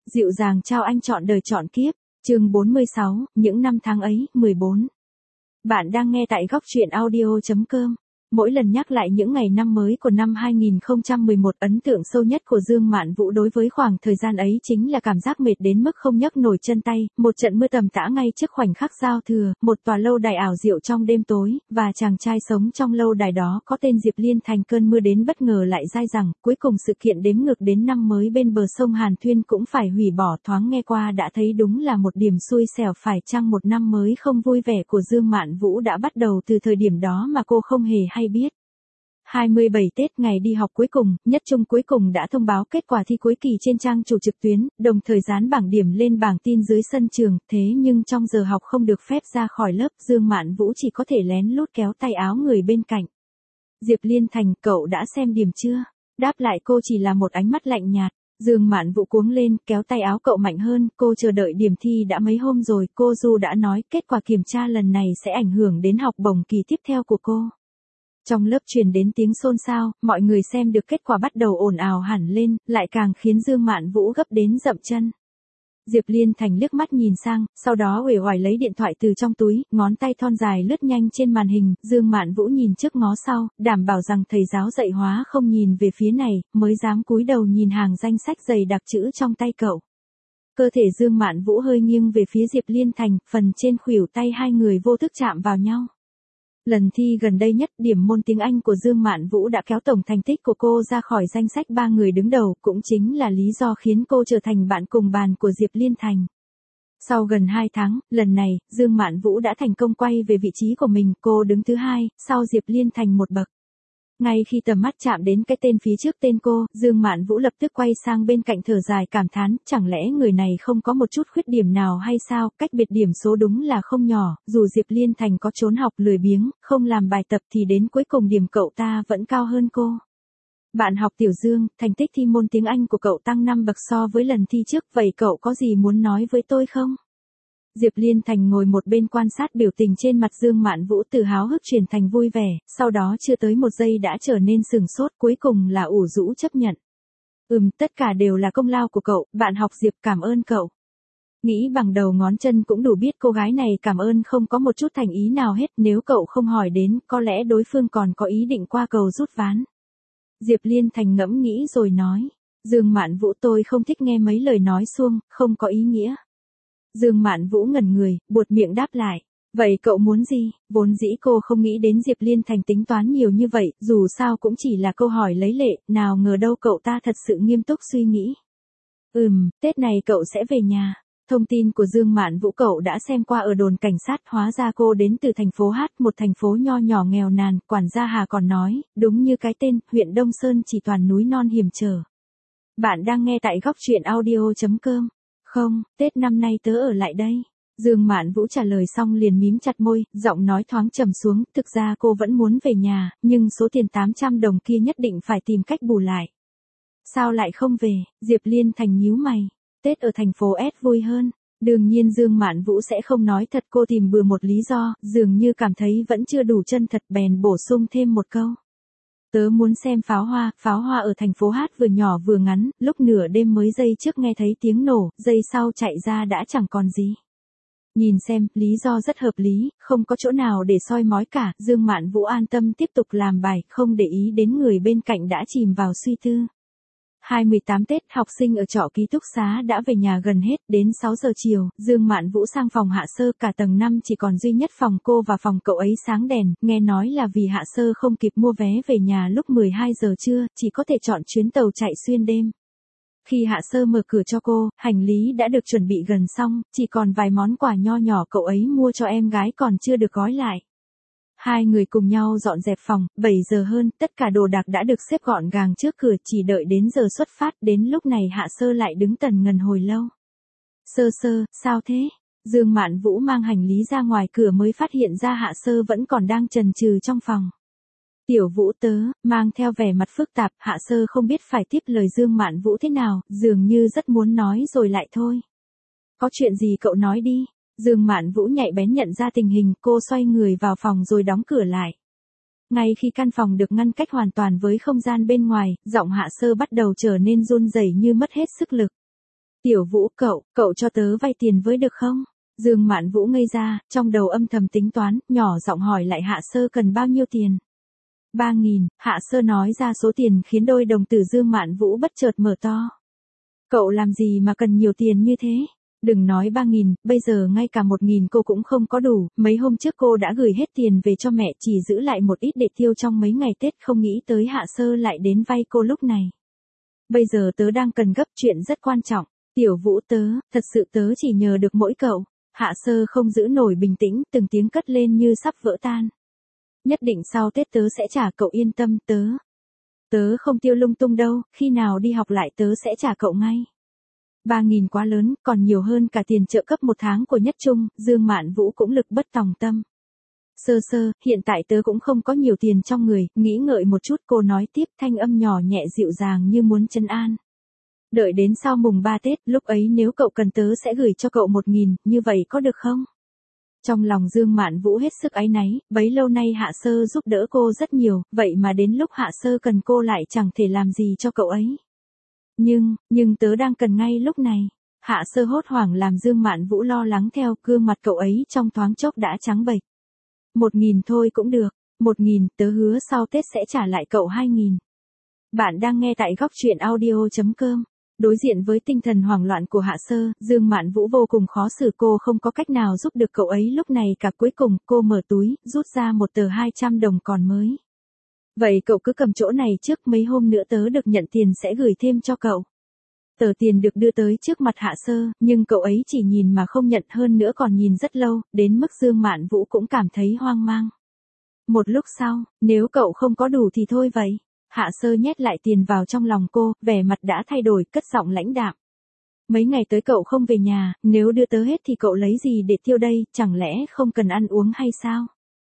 Dịu dàng trao anh trọn đời trọn kiếp, chương 46, những năm tháng ấy, 14. Bạn đang nghe tại góc truyện audio.com. Mỗi lần nhắc lại những ngày năm mới của năm 2011, ấn tượng sâu nhất của Dương Mạn Vũ đối với khoảng thời gian ấy chính là cảm giác mệt đến mức không nhấc nổi chân tay, một trận mưa tầm tã ngay trước khoảnh khắc giao thừa, một tòa lâu đài ảo diệu trong đêm tối, và chàng trai sống trong lâu đài đó có tên Diệp Liên Thành. Cơn mưa đến bất ngờ lại dai dẳng, cuối cùng sự kiện đếm ngược đến năm mới bên bờ sông Hàn Thuyên cũng phải hủy bỏ. Thoáng nghe qua đã thấy đúng là một điểm xui xẻo. Phải chăng một năm mới không vui vẻ của Dương Mạn Vũ đã bắt đầu từ thời điểm đó mà cô không hề hay biết. 27 Tết, ngày đi học cuối cùng, Nhất Trung cuối cùng đã thông báo kết quả thi cuối kỳ trên trang chủ trực tuyến, đồng thời dán bảng điểm lên bảng tin dưới sân trường. Thế nhưng trong giờ học không được phép ra khỏi lớp, Dương Mạn Vũ chỉ có thể lén lút kéo tay áo người bên cạnh. Diệp Liên Thành, cậu đã xem điểm chưa? Đáp lại cô chỉ là một ánh mắt lạnh nhạt. Dương Mạn Vũ cuống lên, kéo tay áo cậu mạnh hơn. Cô chờ đợi điểm thi đã mấy hôm rồi, cô Du đã nói kết quả kiểm tra lần này sẽ ảnh hưởng đến học bổng kỳ tiếp theo của cô. Trong lớp truyền đến tiếng xôn xao, mọi người xem được kết quả bắt đầu ồn ào hẳn lên, lại càng khiến Dương Mạn Vũ gấp đến dậm chân. Diệp Liên Thành liếc mắt nhìn sang, sau đó uể oải lấy điện thoại từ trong túi, ngón tay thon dài lướt nhanh trên màn hình. Dương Mạn Vũ nhìn trước ngó sau, đảm bảo rằng thầy giáo dạy hóa không nhìn về phía này, mới dám cúi đầu nhìn hàng danh sách dày đặc chữ trong tay cậu. Cơ thể Dương Mạn Vũ hơi nghiêng về phía Diệp Liên Thành, phần trên khuỷu tay hai người vô thức chạm vào nhau. Lần thi gần đây nhất, điểm môn tiếng Anh của Dương Mạn Vũ đã kéo tổng thành tích của cô ra khỏi danh sách 3 người đứng đầu, cũng chính là lý do khiến cô trở thành bạn cùng bàn của Diệp Liên Thành. Sau gần 2 tháng, lần này, Dương Mạn Vũ đã thành công quay về vị trí của mình, cô đứng thứ 2, sau Diệp Liên Thành một bậc. Ngay khi tầm mắt chạm đến cái tên phía trước tên cô, Dương Mạn Vũ lập tức quay sang bên cạnh thở dài cảm thán, chẳng lẽ người này không có một chút khuyết điểm nào hay sao? Cách biệt điểm số đúng là không nhỏ, dù Diệp Liên Thành có trốn học lười biếng, không làm bài tập thì đến cuối cùng điểm cậu ta vẫn cao hơn cô. Bạn học Tiểu Dương, thành tích thi môn tiếng Anh của cậu tăng 5 bậc so với lần thi trước, vậy cậu có gì muốn nói với tôi không? Diệp Liên Thành ngồi một bên quan sát biểu tình trên mặt Dương Mạn Vũ, từ háo hức chuyển thành vui vẻ, sau đó chưa tới một giây đã trở nên sừng sốt, cuối cùng là ủ rũ chấp nhận. Tất cả đều là công lao của cậu, bạn học Diệp, cảm ơn cậu. Nghĩ bằng đầu ngón chân cũng đủ biết cô gái này cảm ơn không có một chút thành ý nào hết, nếu cậu không hỏi đến, có lẽ đối phương còn có ý định qua cầu rút ván. Diệp Liên Thành ngẫm nghĩ rồi nói, Dương Mạn Vũ, tôi không thích nghe mấy lời nói suông, không có ý nghĩa. Dương Mạn Vũ ngẩn người, buột miệng đáp lại, vậy cậu muốn gì? Vốn dĩ cô không nghĩ đến Diệp Liên Thành tính toán nhiều như vậy, dù sao cũng chỉ là câu hỏi lấy lệ, nào ngờ đâu cậu ta thật sự nghiêm túc suy nghĩ. Tết này cậu sẽ về nhà. Thông tin của Dương Mạn Vũ cậu đã xem qua ở đồn cảnh sát, hóa ra cô đến từ thành phố H, một thành phố nho nhỏ nghèo nàn. Quản gia Hà còn nói, đúng như cái tên, huyện Đông Sơn chỉ toàn núi non hiểm trở. Bạn đang nghe tại góc truyện audio.com. Không, Tết năm nay tớ ở lại đây. Dương Mạn Vũ trả lời xong liền mím chặt môi, giọng nói thoáng trầm xuống, thực ra cô vẫn muốn về nhà, nhưng số tiền 800 đồng kia nhất định phải tìm cách bù lại. Sao lại không về? Diệp Liên Thành nhíu mày. Tết ở thành phố S vui hơn. Đương nhiên Dương Mạn Vũ sẽ không nói thật, cô tìm bừa một lý do, dường như cảm thấy vẫn chưa đủ chân thật bèn bổ sung thêm một câu. Tớ muốn xem pháo hoa ở thành phố H vừa nhỏ vừa ngắn, lúc nửa đêm mới giây trước nghe thấy tiếng nổ, giây sau chạy ra đã chẳng còn gì. Nhìn xem, lý do rất hợp lý, không có chỗ nào để soi mói cả. Dương Mạn Vũ an tâm tiếp tục làm bài, không để ý đến người bên cạnh đã chìm vào suy tư. 28 Tết, học sinh ở trọ ký túc xá đã về nhà gần hết, đến 6 giờ chiều, Dương Mạn Vũ sang phòng Hạ Sơ, cả tầng 5 chỉ còn duy nhất phòng cô và phòng cậu ấy sáng đèn, nghe nói là vì Hạ Sơ không kịp mua vé về nhà lúc 12 giờ trưa, chỉ có thể chọn chuyến tàu chạy xuyên đêm. Khi Hạ Sơ mở cửa cho cô, hành lý đã được chuẩn bị gần xong, chỉ còn vài món quà nho nhỏ cậu ấy mua cho em gái còn chưa được gói lại. Hai người cùng nhau dọn dẹp phòng, 7 giờ hơn, tất cả đồ đạc đã được xếp gọn gàng trước cửa, chỉ đợi đến giờ xuất phát, đến lúc này Hạ Sơ lại đứng tần ngần hồi lâu. Sơ, sao thế? Dương Mạn Vũ mang hành lý ra ngoài cửa mới phát hiện ra Hạ Sơ vẫn còn đang chần chừ trong phòng. Tiểu Vũ tớ, mang theo vẻ mặt phức tạp, Hạ Sơ không biết phải tiếp lời Dương Mạn Vũ thế nào, dường như rất muốn nói rồi lại thôi. Có chuyện gì cậu nói đi. Dương Mạn Vũ nhạy bén nhận ra tình hình, cô xoay người vào phòng rồi đóng cửa lại. Ngay khi căn phòng được ngăn cách hoàn toàn với không gian bên ngoài, giọng Hạ Sơ bắt đầu trở nên run rẩy như mất hết sức lực. Tiểu Vũ, cậu cho tớ vay tiền với được không? Dương Mạn Vũ ngây ra, trong đầu âm thầm tính toán, nhỏ giọng hỏi lại Hạ Sơ cần bao nhiêu tiền. 3.000, Hạ Sơ nói ra số tiền khiến đôi đồng tử Dương Mạn Vũ bất chợt mở to. Cậu làm gì mà cần nhiều tiền như thế? Đừng nói 3.000, bây giờ ngay cả 1.000 cô cũng không có đủ, mấy hôm trước cô đã gửi hết tiền về cho mẹ, chỉ giữ lại một ít để tiêu trong mấy ngày Tết, không nghĩ tới Hạ Sơ lại đến vay cô lúc này. Bây giờ tớ đang cần gấp, chuyện rất quan trọng. Tiểu Vũ, thật sự tớ chỉ nhờ được mỗi cậu. Hạ Sơ không giữ nổi bình tĩnh, từng tiếng cất lên như sắp vỡ tan. Nhất định sau Tết tớ sẽ trả cậu, yên tâm, tớ không tiêu lung tung đâu, khi nào đi học lại tớ sẽ trả cậu ngay. 3.000 quá lớn, còn nhiều hơn cả tiền trợ cấp 1 tháng của Nhất Trung, Dương Mạn Vũ cũng lực bất tòng tâm. Sơ, hiện tại tớ cũng không có nhiều tiền trong người, nghĩ ngợi một chút cô nói tiếp, thanh âm nhỏ nhẹ dịu dàng như muốn trấn an. Đợi đến sau mùng 3 Tết, lúc ấy nếu cậu cần tớ sẽ gửi cho cậu 1.000, như vậy có được không? Trong lòng Dương Mạn Vũ hết sức áy náy, bấy lâu nay Hạ Sơ giúp đỡ cô rất nhiều, vậy mà đến lúc Hạ Sơ cần cô lại chẳng thể làm gì cho cậu ấy. Nhưng tớ đang cần ngay lúc này. Hạ Sơ hốt hoảng làm Dương Mạn Vũ lo lắng theo, gương mặt cậu ấy trong thoáng chốc đã trắng bệch. 1.000 thôi cũng được, 1.000, tớ hứa sau Tết sẽ trả lại cậu 2.000. Bạn đang nghe tại góc truyện audio.com. Đối diện với tinh thần hoảng loạn của Hạ Sơ, Dương Mạn Vũ vô cùng khó xử, cô không có cách nào giúp được cậu ấy lúc này cả. Cuối cùng, cô mở túi, rút ra một tờ 200 đồng còn mới. Vậy cậu cứ cầm chỗ này trước, mấy hôm nữa tớ được nhận tiền sẽ gửi thêm cho cậu. Tờ tiền được đưa tới trước mặt Hạ Sơ, nhưng cậu ấy chỉ nhìn mà không nhận, hơn nữa còn nhìn rất lâu, đến mức Dương Mạn Vũ cũng cảm thấy hoang mang. Một lúc sau, nếu cậu không có đủ thì thôi vậy. Hạ Sơ nhét lại tiền vào trong lòng cô, vẻ mặt đã thay đổi, cất giọng lãnh đạm. Mấy ngày tới cậu không về nhà, nếu đưa tớ hết thì cậu lấy gì để tiêu đây, chẳng lẽ không cần ăn uống hay sao?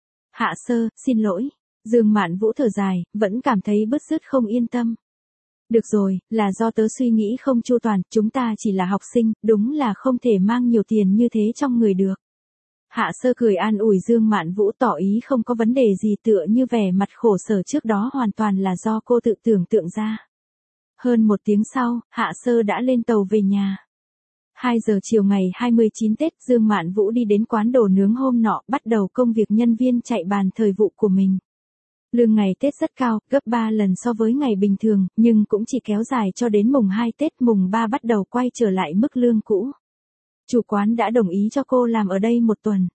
Hạ Sơ, xin lỗi. Dương Mạn Vũ thở dài, vẫn cảm thấy bứt rứt không yên tâm. Được rồi, là do tớ suy nghĩ không chu toàn, chúng ta chỉ là học sinh, đúng là không thể mang nhiều tiền như thế trong người được. Hạ Sơ cười an ủi Dương Mạn Vũ, tỏ ý không có vấn đề gì, tựa như vẻ mặt khổ sở trước đó hoàn toàn là do cô tự tưởng tượng ra. Hơn 1 tiếng sau, Hạ Sơ đã lên tàu về nhà. 2 giờ chiều ngày 29 Tết, Dương Mạn Vũ đi đến quán đồ nướng hôm nọ, bắt đầu công việc nhân viên chạy bàn thời vụ của mình. Lương ngày Tết rất cao, gấp 3 lần so với ngày bình thường, nhưng cũng chỉ kéo dài cho đến mùng 2 Tết, mùng 3 bắt đầu quay trở lại mức lương cũ. Chủ quán đã đồng ý cho cô làm ở đây 1 tuần.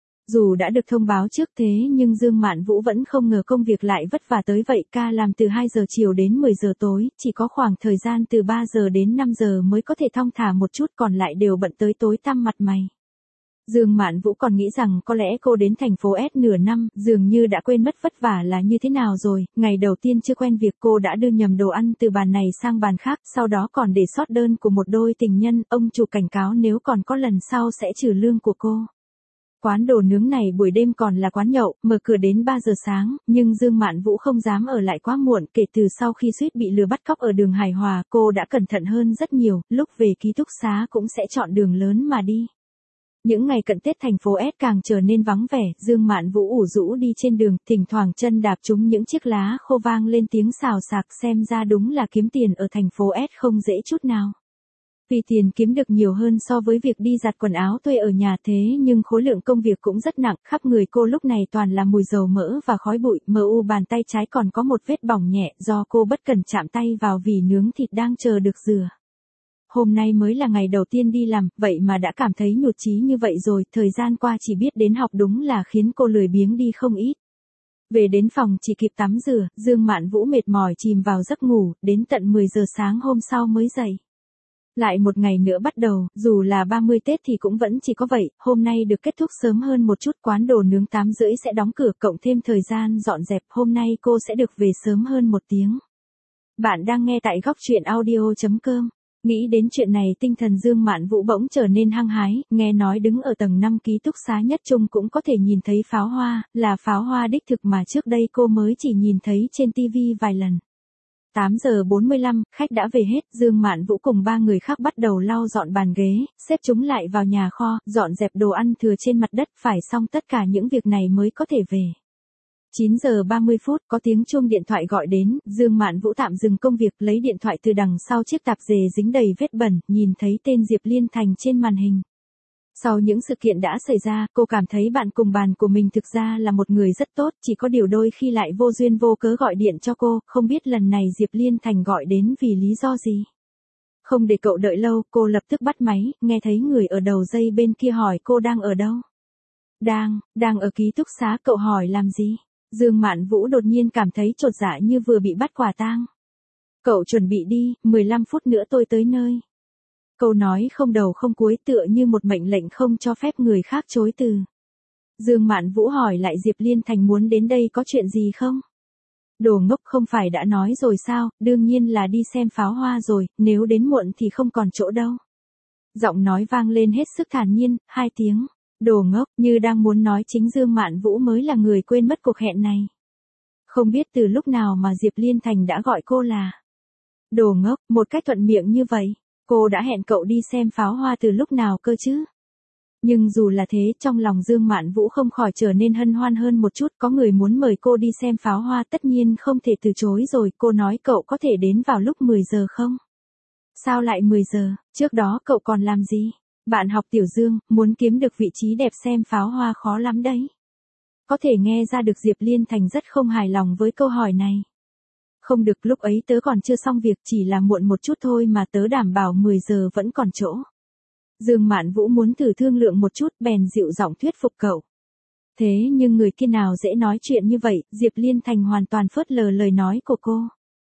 Dù đã được thông báo trước thế nhưng Dương Mạn Vũ vẫn không ngờ công việc lại vất vả tới vậy, ca làm từ 2 giờ chiều đến 10 giờ tối, chỉ có khoảng thời gian từ 3 giờ đến 5 giờ mới có thể thong thả một chút, còn lại đều bận tới tối tăm mặt mày. Dương Mạn Vũ còn nghĩ rằng có lẽ cô đến thành phố S nửa năm, dường như đã quên mất vất vả là như thế nào rồi. Ngày đầu tiên chưa quen việc cô đã đưa nhầm đồ ăn từ bàn này sang bàn khác, sau đó còn để sót đơn của một đôi tình nhân, ông chủ cảnh cáo nếu còn có lần sau sẽ trừ lương của cô. Quán đồ nướng này buổi đêm còn là quán nhậu, mở cửa đến 3 giờ sáng, nhưng Dương Mạn Vũ không dám ở lại quá muộn, kể từ sau khi suýt bị lừa bắt cóc ở đường Hải Hòa, cô đã cẩn thận hơn rất nhiều, lúc về ký túc xá cũng sẽ chọn đường lớn mà đi. Những ngày cận Tết thành phố S càng trở nên vắng vẻ, Dương Mạn Vũ ủ rũ đi trên đường, thỉnh thoảng chân đạp trúng những chiếc lá khô vang lên tiếng xào xạc, xem ra đúng là kiếm tiền ở thành phố S không dễ chút nào. Vì tiền kiếm được nhiều hơn so với việc đi giặt quần áo thuê ở nhà thế nhưng khối lượng công việc cũng rất nặng, khắp người cô lúc này toàn là mùi dầu mỡ và khói bụi, bàn tay trái còn có một vết bỏng nhẹ do cô bất cẩn chạm tay vào vỉ nướng thịt đang chờ được rửa. Hôm nay mới là ngày đầu tiên đi làm, vậy mà đã cảm thấy nhụt chí như vậy rồi, thời gian qua chỉ biết đến học đúng là khiến cô lười biếng đi không ít. Về đến phòng chỉ kịp tắm rửa, Dương Mạn Vũ mệt mỏi chìm vào giấc ngủ, đến tận 10 giờ sáng hôm sau mới dậy. Lại một ngày nữa bắt đầu, dù là 30 Tết thì cũng vẫn chỉ có vậy, hôm nay được kết thúc sớm hơn một chút, quán đồ nướng 8 rưỡi sẽ đóng cửa, cộng thêm thời gian dọn dẹp, hôm nay cô sẽ được về sớm hơn 1 tiếng. Bạn đang nghe tại góc truyện audio.com. Nghĩ đến chuyện này tinh thần Dương Mạn Vũ bỗng trở nên hăng hái, nghe nói đứng ở tầng 5 ký túc xá Nhất Trung cũng có thể nhìn thấy pháo hoa, là pháo hoa đích thực mà trước đây cô mới chỉ nhìn thấy trên TV vài lần. 8 giờ 45, khách đã về hết, Dương Mạn Vũ cùng 3 người khác bắt đầu lau dọn bàn ghế, xếp chúng lại vào nhà kho, dọn dẹp đồ ăn thừa trên mặt đất, phải xong tất cả những việc này mới có thể về. 9 giờ 30 phút có tiếng chuông điện thoại gọi đến, Dương Mạn Vũ tạm dừng công việc lấy điện thoại từ đằng sau chiếc tạp dề dính đầy vết bẩn, nhìn thấy tên Diệp Liên Thành trên màn hình. Sau những sự kiện đã xảy ra, cô cảm thấy bạn cùng bàn của mình thực ra là một người rất tốt, chỉ có điều đôi khi lại vô duyên vô cớ gọi điện cho cô, không biết lần này Diệp Liên Thành gọi đến vì lý do gì. Không để cậu đợi lâu, cô lập tức bắt máy, nghe thấy người ở đầu dây bên kia hỏi cô đang ở đâu. Đang ở ký túc xá. Cậu hỏi làm gì? Dương Mạn Vũ đột nhiên cảm thấy chột dạ như vừa bị bắt quả tang. Cậu chuẩn bị đi, 15 phút nữa tôi tới nơi. Câu nói không đầu không cuối tựa như một mệnh lệnh không cho phép người khác chối từ. Dương Mạn Vũ hỏi lại Diệp Liên Thành muốn đến đây có chuyện gì không? Đồ ngốc, không phải đã nói rồi sao, đương nhiên là đi xem pháo hoa rồi, nếu đến muộn thì không còn chỗ đâu. Giọng nói vang lên hết sức thản nhiên, 2 tiếng. Đồ ngốc, như đang muốn nói chính Dương Mạn Vũ mới là người quên mất cuộc hẹn này. Không biết từ lúc nào mà Diệp Liên Thành đã gọi cô là đồ ngốc, một cách thuận miệng như vậy. Cô đã hẹn cậu đi xem pháo hoa từ lúc nào cơ chứ? Nhưng dù là thế, trong lòng Dương Mạn Vũ không khỏi trở nên hân hoan hơn một chút, có người muốn mời cô đi xem pháo hoa tất nhiên không thể từ chối rồi, cô nói cậu có thể đến vào lúc 10 giờ không? Sao lại 10 giờ, trước đó cậu còn làm gì? Bạn học Tiểu Dương, muốn kiếm được vị trí đẹp xem pháo hoa khó lắm đấy. Có thể nghe ra được Diệp Liên Thành rất không hài lòng với câu hỏi này. Không được, lúc ấy tớ còn chưa xong việc, chỉ là muộn một chút thôi mà tớ đảm bảo 10 giờ vẫn còn chỗ. Dương Mạn Vũ muốn thử thương lượng một chút, bèn dịu giọng thuyết phục cậu. Thế nhưng người kia nào dễ nói chuyện như vậy, Diệp Liên Thành hoàn toàn phớt lờ lời nói của cô.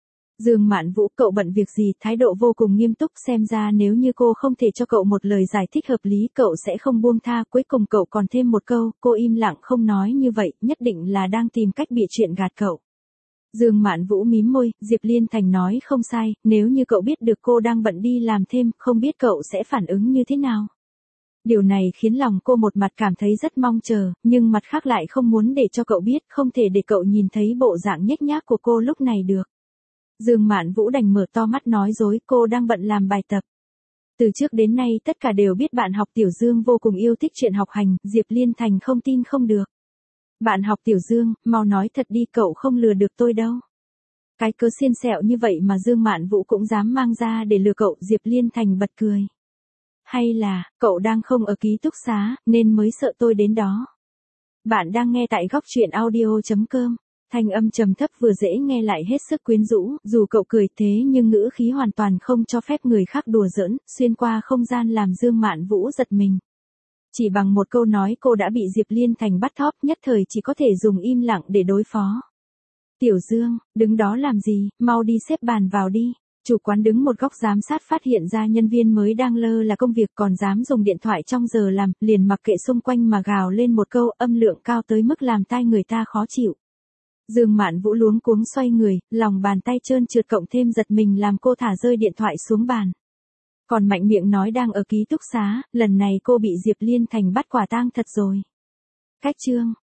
Dương Mạn Vũ, cậu bận việc gì? Thái độ vô cùng nghiêm túc, xem ra nếu như cô không thể cho cậu một lời giải thích hợp lý, cậu sẽ không buông tha. Cuối cùng cậu còn thêm một câu, cô im lặng không nói như vậy, nhất định là đang tìm cách bịa chuyện gạt cậu. Dương Mạn Vũ mím môi, Diệp Liên Thành nói không sai, nếu như cậu biết được cô đang bận đi làm thêm, không biết cậu sẽ phản ứng như thế nào. Điều này khiến lòng cô một mặt cảm thấy rất mong chờ, nhưng mặt khác lại không muốn để cho cậu biết, không thể để cậu nhìn thấy bộ dạng nhếch nhác của cô lúc này được. Dương Mạn Vũ đành mở to mắt nói dối, cô đang bận làm bài tập. Từ trước đến nay tất cả đều biết bạn học Tiểu Dương vô cùng yêu thích chuyện học hành, Diệp Liên Thành không tin không được. Bạn học Tiểu Dương, mau nói thật đi, cậu không lừa được tôi đâu. Cái cớ xiên xẹo như vậy mà Dương Mạn Vũ cũng dám mang ra để lừa cậu, Diệp Liên Thành bật cười. Hay là, cậu đang không ở ký túc xá, nên mới sợ tôi đến đó. Bạn đang nghe tại góc truyện audio.com. Thanh âm trầm thấp vừa dễ nghe lại hết sức quyến rũ, dù cậu cười thế nhưng ngữ khí hoàn toàn không cho phép người khác đùa giỡn, xuyên qua không gian làm Dương Mạn Vũ giật mình. Chỉ bằng một câu nói cô đã bị Diệp Liên Thành bắt thóp, nhất thời chỉ có thể dùng im lặng để đối phó. Tiểu Dương, đứng đó làm gì, mau đi xếp bàn vào đi. Chủ quán đứng một góc giám sát phát hiện ra nhân viên mới đang lơ là công việc còn dám dùng điện thoại trong giờ làm, liền mặc kệ xung quanh mà gào lên một câu, âm lượng cao tới mức làm tai người ta khó chịu. Dương Mạn Vũ luống cuống xoay người, lòng bàn tay trơn trượt cộng thêm giật mình làm cô thả rơi điện thoại xuống bàn. Còn mạnh miệng nói đang ở ký túc xá, lần này cô bị Diệp Liên Thành bắt quả tang thật rồi. Cách chương